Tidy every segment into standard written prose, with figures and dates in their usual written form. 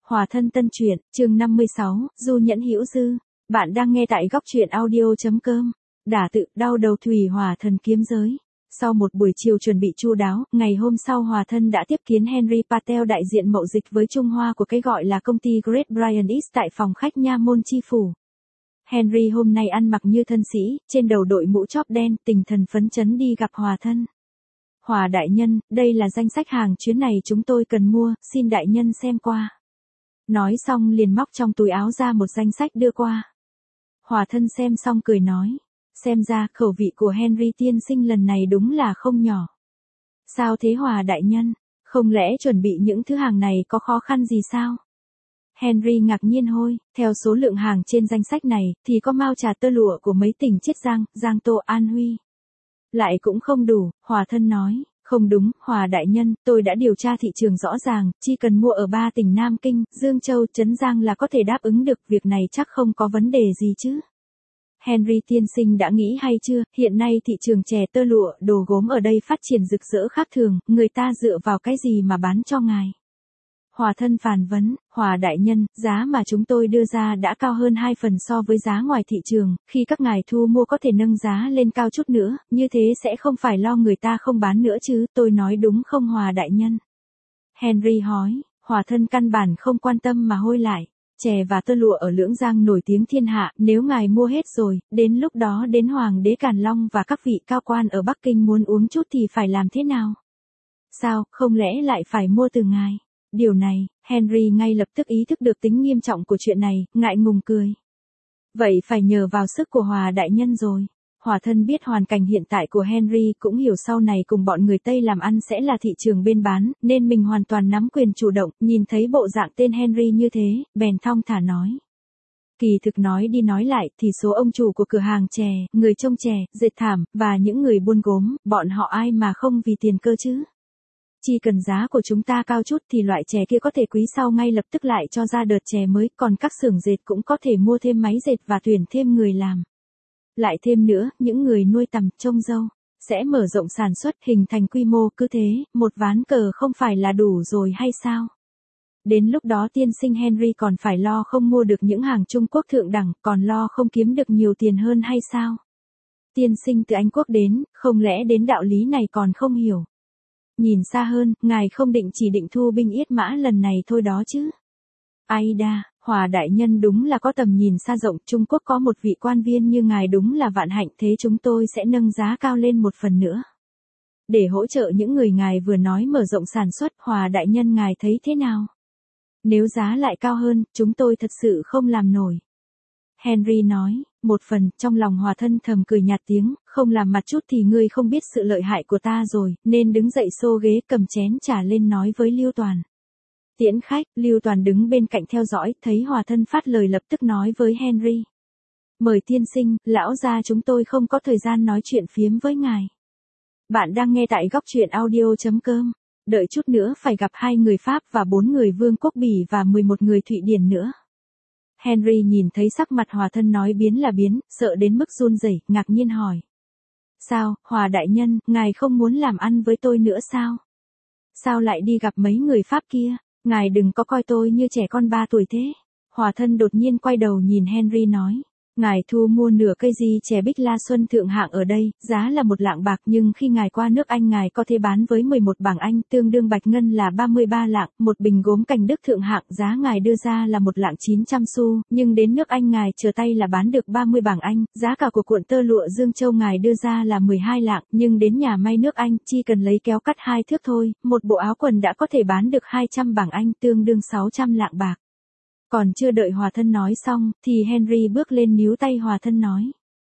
Hòa thân tân truyện, chương 56, Du nhẫn hữu dư. Bạn đang nghe tại góc truyện audio.com. Đả tự, đau đầu thủy hòa thần kiếm giới. Sau một buổi chiều chuẩn bị chu đáo, ngày hôm sau Hòa thân đã tiếp kiến Henry Patel, đại diện mậu dịch với Trung Hoa của cái gọi là công ty Great Brian East tại phòng khách Nha Môn Chi Phủ. Henry hôm nay ăn mặc như thân sĩ, trên đầu đội mũ chóp đen, tinh thần phấn chấn đi gặp Hòa thân. Hòa đại nhân, đây là danh sách hàng chuyến này chúng tôi cần mua, xin đại nhân xem qua. Nói xong liền móc trong túi áo ra một danh sách đưa qua. Hòa thân xem xong cười nói. Xem ra khẩu vị của Henry tiên sinh lần này đúng là không nhỏ. Sao thế Hòa đại nhân? Không lẽ chuẩn bị những thứ hàng này có khó khăn gì sao? Henry ngạc nhiên hôi, theo số lượng hàng trên danh sách này thì có mao trà tơ lụa của mấy tỉnh Chiết Giang, Giang Tô, An Huy. Lại cũng không đủ, Hòa thân nói. Không đúng, Hòa đại nhân, tôi đã điều tra thị trường rõ ràng, chỉ cần mua ở 3 tỉnh Nam Kinh, Dương Châu, Trấn Giang là có thể đáp ứng được, việc này chắc không có vấn đề gì chứ. Henry tiên sinh đã nghĩ hay chưa, hiện nay thị trường chè tơ lụa, đồ gốm ở đây phát triển rực rỡ khác thường, người ta dựa vào cái gì mà bán cho ngài? Hòa thân phàn vấn, Hòa đại nhân, giá mà chúng tôi đưa ra đã cao hơn 2 phần so với giá ngoài thị trường, khi các ngài thu mua có thể nâng giá lên cao chút nữa, như thế sẽ không phải lo người ta không bán nữa chứ, tôi nói đúng không Hòa đại nhân? Henry hỏi, Hòa thân căn bản không quan tâm mà hôi lại. Chè và tơ lụa ở Lưỡng Giang nổi tiếng thiên hạ, nếu ngài mua hết rồi, đến lúc đó đến Hoàng đế Càn Long và các vị cao quan ở Bắc Kinh muốn uống chút thì phải làm thế nào? Sao, không lẽ lại phải mua từ ngài? Điều này, Henry ngay lập tức ý thức được tính nghiêm trọng của chuyện này, ngại ngùng cười. Vậy phải nhờ vào sức của Hòa đại nhân rồi. Hòa thân biết hoàn cảnh hiện tại của Henry, cũng hiểu sau này cùng bọn người Tây làm ăn sẽ là thị trường bên bán, nên mình hoàn toàn nắm quyền chủ động, nhìn thấy bộ dạng tên Henry như thế, bèn thong thả nói. Kỳ thực nói đi nói lại thì số ông chủ của cửa hàng chè, người trông chè, dệt thảm, và những người buôn gốm, bọn họ ai mà không vì tiền cơ chứ. Chỉ cần giá của chúng ta cao chút thì loại chè kia có thể quý sau ngay lập tức lại cho ra đợt chè mới, còn các xưởng dệt cũng có thể mua thêm máy dệt và tuyển thêm người làm. Lại thêm nữa, những người nuôi tằm, trông dâu, sẽ mở rộng sản xuất, hình thành quy mô, cứ thế, một ván cờ không phải là đủ rồi hay sao? Đến lúc đó tiên sinh Henry còn phải lo không mua được những hàng Trung Quốc thượng đẳng, còn lo không kiếm được nhiều tiền hơn hay sao? Tiên sinh từ Anh Quốc đến, không lẽ đến đạo lý này còn không hiểu? Nhìn xa hơn, ngài không định chỉ định thu binh yết mã lần này thôi đó chứ? Aida, Hòa đại nhân đúng là có tầm nhìn xa rộng, Trung Quốc có một vị quan viên như ngài đúng là vạn hạnh, thế chúng tôi sẽ nâng giá cao lên một phần nữa. Để hỗ trợ những người ngài vừa nói mở rộng sản xuất, Hòa đại nhân ngài thấy thế nào? Nếu giá lại cao hơn, chúng tôi thật sự không làm nổi. Henry nói, một phần, trong lòng Hòa thân thầm cười nhạt tiếng, không làm mặt chút thì ngươi không biết sự lợi hại của ta rồi, nên đứng dậy xô ghế cầm chén trà lên nói với Lưu Toàn. Tiễn khách, Lưu Toàn đứng bên cạnh theo dõi, thấy Hòa thân phát lời lập tức nói với Henry. Mời tiên sinh, lão gia chúng tôi không có thời gian nói chuyện phiếm với ngài. Bạn đang nghe tại góc truyện audio.com, đợi chút nữa phải gặp 2 người Pháp và 4 người Vương quốc Bỉ và 11 người Thụy Điển nữa. Henry nhìn thấy sắc mặt Hòa thân nói biến là biến, sợ đến mức run rẩy, ngạc nhiên hỏi. Sao, Hòa đại nhân, ngài không muốn làm ăn với tôi nữa sao? Sao lại đi gặp mấy người Pháp kia? Ngài đừng có coi tôi như trẻ con 3 tuổi thế. Hòa thân đột nhiên quay đầu nhìn Henry nói. Ngài thu mua nửa cây di chè Bích La Xuân thượng hạng ở đây, giá là 1 lạng bạc, nhưng khi ngài qua nước Anh ngài có thể bán với 11 bảng Anh, tương đương bạch ngân là 33 lạng, một bình gốm cành Đức thượng hạng giá ngài đưa ra là 1 lạng 900 xu, nhưng đến nước Anh ngài chờ tay là bán được 30 bảng Anh, giá cả của cuộn tơ lụa Dương Châu ngài đưa ra là 12 lạng, nhưng đến nhà may nước Anh, chỉ cần lấy kéo cắt 2 thước thôi, một bộ áo quần đã có thể bán được 200 bảng Anh, tương đương 600 lạng bạc. Còn chưa đợi Hòa thân nói xong, thì Henry bước lên níu tay Hòa thân nói.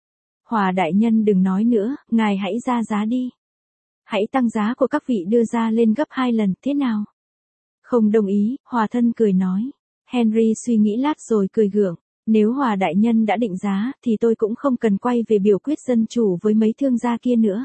Hòa đại nhân đừng nói nữa, ngài hãy ra giá đi. Hãy tăng giá của các vị đưa ra lên gấp 2 lần, thế nào? Không đồng ý, Hòa thân cười nói. Henry suy nghĩ lát rồi cười gượng. Nếu Hòa đại nhân đã định giá, thì tôi cũng không cần quay về biểu quyết dân chủ với mấy thương gia kia nữa.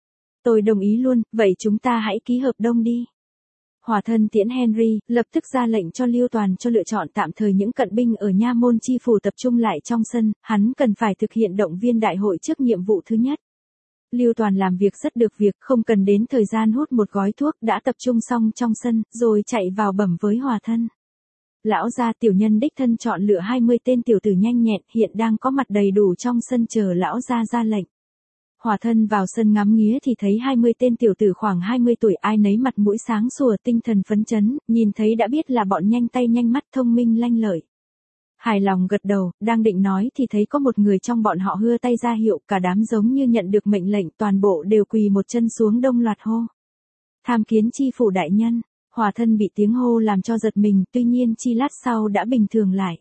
Tôi đồng ý luôn, vậy chúng ta hãy ký hợp đồng đi. Hòa thân tiễn Henry, lập tức ra lệnh cho Lưu Toàn cho lựa chọn tạm thời những cận binh ở Nha Môn Chi Phủ tập trung lại trong sân, hắn cần phải thực hiện động viên đại hội trước nhiệm vụ thứ nhất. Lưu Toàn làm việc rất được việc, không cần đến thời gian hút một gói thuốc đã tập trung xong trong sân, rồi chạy vào bẩm với Hòa thân. Lão gia tiểu nhân đích thân chọn lựa 20 tên tiểu tử nhanh nhẹn hiện đang có mặt đầy đủ trong sân chờ lão gia ra lệnh. Hòa thân vào sân ngắm nghía thì thấy 20 tên tiểu tử khoảng 20 tuổi ai nấy mặt mũi sáng sủa tinh thần phấn chấn, nhìn thấy đã biết là bọn nhanh tay nhanh mắt thông minh lanh lợi. Hài lòng gật đầu, đang định nói thì thấy có một người trong bọn họ hưa tay ra hiệu, cả đám giống như nhận được mệnh lệnh, toàn bộ đều quỳ một chân xuống đông loạt hô. Tham kiến chi phủ đại nhân. Hòa thân bị tiếng hô làm cho giật mình, tuy nhiên chi lát sau đã bình thường lại.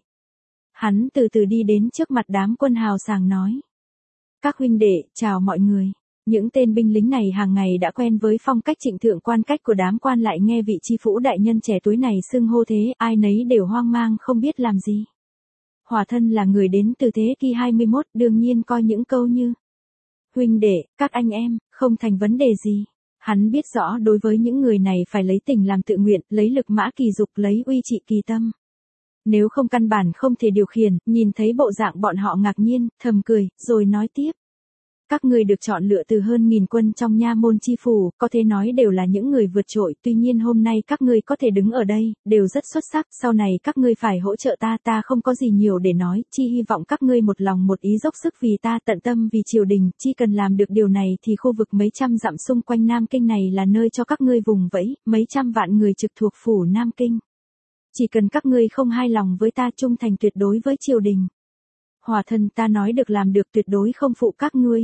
Hắn từ từ đi đến trước mặt đám quân hào sảng nói. Các huynh đệ, chào mọi người. Những tên binh lính này hàng ngày đã quen với phong cách trịnh thượng quan cách của đám quan lại nghe vị chi phủ đại nhân trẻ tuổi này xưng hô thế, ai nấy đều hoang mang không biết làm gì. Hòa thân là người đến từ thế kỷ 21, đương nhiên coi những câu như huynh đệ, các anh em, không thành vấn đề gì. Hắn biết rõ đối với những người này phải lấy tình làm tự nguyện, lấy lực mã kỳ dục, lấy uy trị kỳ tâm. Nếu không căn bản không thể điều khiển, nhìn thấy bộ dạng bọn họ ngạc nhiên, thầm cười, rồi nói tiếp. Các ngươi được chọn lựa từ hơn 1000 quân trong nha môn chi phủ, có thể nói đều là những người vượt trội, tuy nhiên hôm nay các ngươi có thể đứng ở đây, đều rất xuất sắc, sau này các ngươi phải hỗ trợ ta không có gì nhiều để nói, chi hy vọng các ngươi một lòng một ý dốc sức vì ta, tận tâm vì triều đình, chi cần làm được điều này thì khu vực mấy trăm dặm xung quanh Nam Kinh này là nơi cho các ngươi vùng vẫy, mấy trăm vạn người trực thuộc phủ Nam Kinh. Chỉ cần các ngươi không hài lòng với ta, trung thành tuyệt đối với triều đình. Hòa thân ta nói được làm được, tuyệt đối không phụ các ngươi.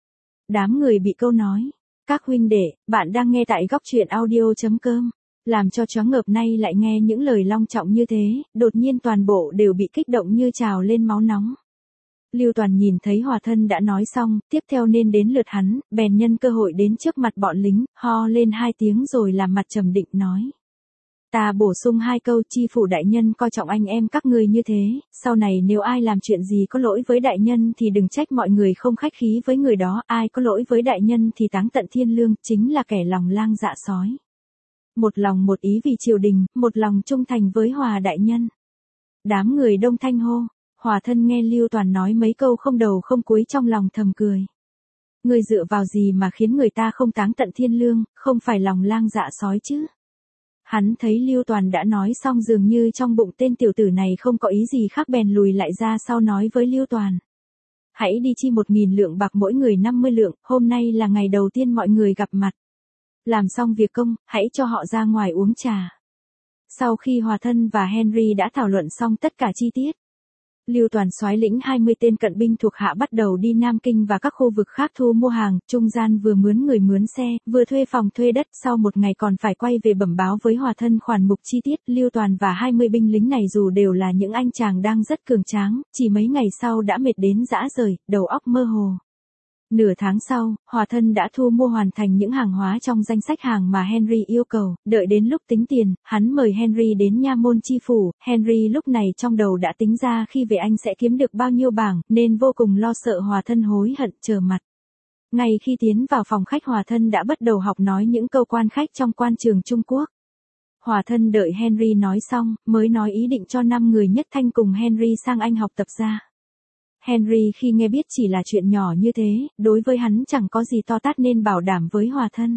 Đám người bị câu nói. Các huynh đệ, bạn đang nghe tại góc truyện audio.com. Làm cho choáng ngợp nay lại nghe những lời long trọng như thế, đột nhiên toàn bộ đều bị kích động như trào lên máu nóng. Lưu Toàn nhìn thấy Hòa thân đã nói xong, tiếp theo nên đến lượt hắn, bèn nhân cơ hội đến trước mặt bọn lính, ho lên 2 tiếng rồi làm mặt trầm định nói. Ta bổ sung 2 câu, chi phủ đại nhân coi trọng anh em các ngươi như thế, sau này nếu ai làm chuyện gì có lỗi với đại nhân thì đừng trách mọi người không khách khí với người đó, ai có lỗi với đại nhân thì táng tận thiên lương, chính là kẻ lòng lang dạ sói. Một lòng một ý vì triều đình, một lòng trung thành với Hòa đại nhân. Đám người đông thanh hô, Hòa thân nghe Lưu Toàn nói mấy câu không đầu không cuối trong lòng thầm cười. Ngươi dựa vào gì mà khiến người ta không táng tận thiên lương, không phải lòng lang dạ sói chứ? Hắn thấy Lưu Toàn đã nói xong dường như trong bụng tên tiểu tử này không có ý gì khác bèn lùi lại ra sau nói với Lưu Toàn. Hãy đi chi 1000 lượng bạc mỗi người 50 lượng, hôm nay là ngày đầu tiên mọi người gặp mặt. Làm xong việc công, hãy cho họ ra ngoài uống trà. Sau khi Hòa thân và Henry đã thảo luận xong tất cả chi tiết, Lưu Toàn soái lĩnh 20 tên cận binh thuộc hạ bắt đầu đi Nam Kinh và các khu vực khác thu mua hàng, trung gian vừa mướn người mướn xe, vừa thuê phòng thuê đất, sau một ngày còn phải quay về bẩm báo với Hòa thân khoản mục chi tiết. Lưu Toàn và 20 binh lính này dù đều là những anh chàng đang rất cường tráng, chỉ mấy ngày sau đã mệt đến rã rời, đầu óc mơ hồ. Nửa tháng sau, Hòa thân đã thu mua hoàn thành những hàng hóa trong danh sách hàng mà Henry yêu cầu, đợi đến lúc tính tiền, hắn mời Henry đến nha môn chi phủ, Henry lúc này trong đầu đã tính ra khi về anh sẽ kiếm được bao nhiêu bảng, nên vô cùng lo sợ Hòa thân hối hận chờ mặt. Ngay khi tiến vào phòng khách Hòa thân đã bắt đầu học nói những câu quan khách trong quan trường Trung Quốc. Hòa thân đợi Henry nói xong, mới nói ý định cho 5 người nhất thanh cùng Henry sang Anh học tập ra. Henry khi nghe biết chỉ là chuyện nhỏ như thế, đối với hắn chẳng có gì to tát nên bảo đảm với Hòa thân.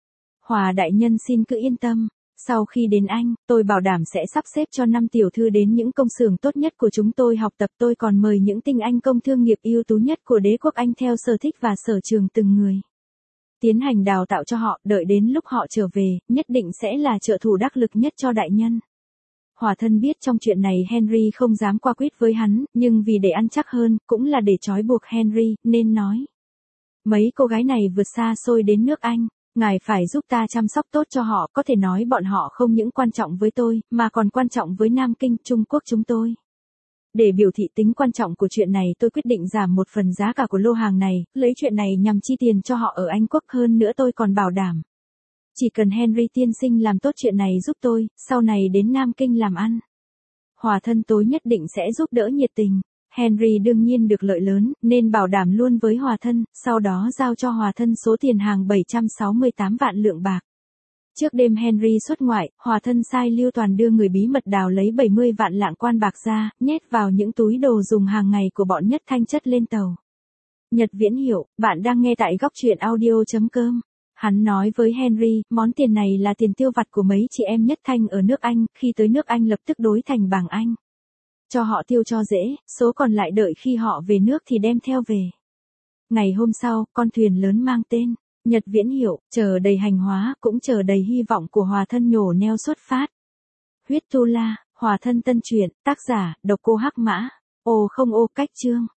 Hòa đại nhân xin cứ yên tâm, sau khi đến Anh, tôi bảo đảm sẽ sắp xếp cho 5 tiểu thư đến những công xưởng tốt nhất của chúng tôi học tập, tôi còn mời những tinh anh công thương nghiệp ưu tú nhất của đế quốc Anh theo sở thích và sở trường từng người. Tiến hành đào tạo cho họ, đợi đến lúc họ trở về, nhất định sẽ là trợ thủ đắc lực nhất cho đại nhân. Hòa thân biết trong chuyện này Henry không dám qua quýt với hắn, nhưng vì để ăn chắc hơn, cũng là để trói buộc Henry, nên nói. Mấy cô gái này vượt xa xôi đến nước Anh, ngài phải giúp ta chăm sóc tốt cho họ, có thể nói bọn họ không những quan trọng với tôi, mà còn quan trọng với Nam Kinh, Trung Quốc chúng tôi. Để biểu thị tính quan trọng của chuyện này tôi quyết định giảm một phần giá cả của lô hàng này, lấy chuyện này nhằm chi tiền cho họ ở Anh Quốc, hơn nữa tôi còn bảo đảm. Chỉ cần Henry tiên sinh làm tốt chuyện này giúp tôi, sau này đến Nam Kinh làm ăn. Hòa thân tôi nhất định sẽ giúp đỡ nhiệt tình. Henry đương nhiên được lợi lớn, nên bảo đảm luôn với Hòa thân, sau đó giao cho Hòa thân số tiền hàng 768 vạn lượng bạc. Trước đêm Henry xuất ngoại, Hòa thân sai Lưu Toàn đưa người bí mật đào lấy 70 vạn lạng quan bạc ra, nhét vào những túi đồ dùng hàng ngày của bọn Nhất Thanh chất lên tàu. Nhật Viễn Hiểu, bạn đang nghe tại góc truyện audio.com. Hắn nói với Henry, món tiền này là tiền tiêu vặt của mấy chị em Nhất Thanh ở nước Anh, khi tới nước Anh lập tức đối thành bảng Anh. Cho họ tiêu cho dễ, số còn lại đợi khi họ về nước thì đem theo về. Ngày hôm sau, con thuyền lớn mang tên Nhật Viễn Hiệu, chờ đầy hành hóa, cũng chờ đầy hy vọng của Hòa Thân nhổ neo xuất phát. Huyết Tu La, Hòa Thân tân truyện, tác giả, Độc Cô Hắc Mã. Ô không ô cách chương.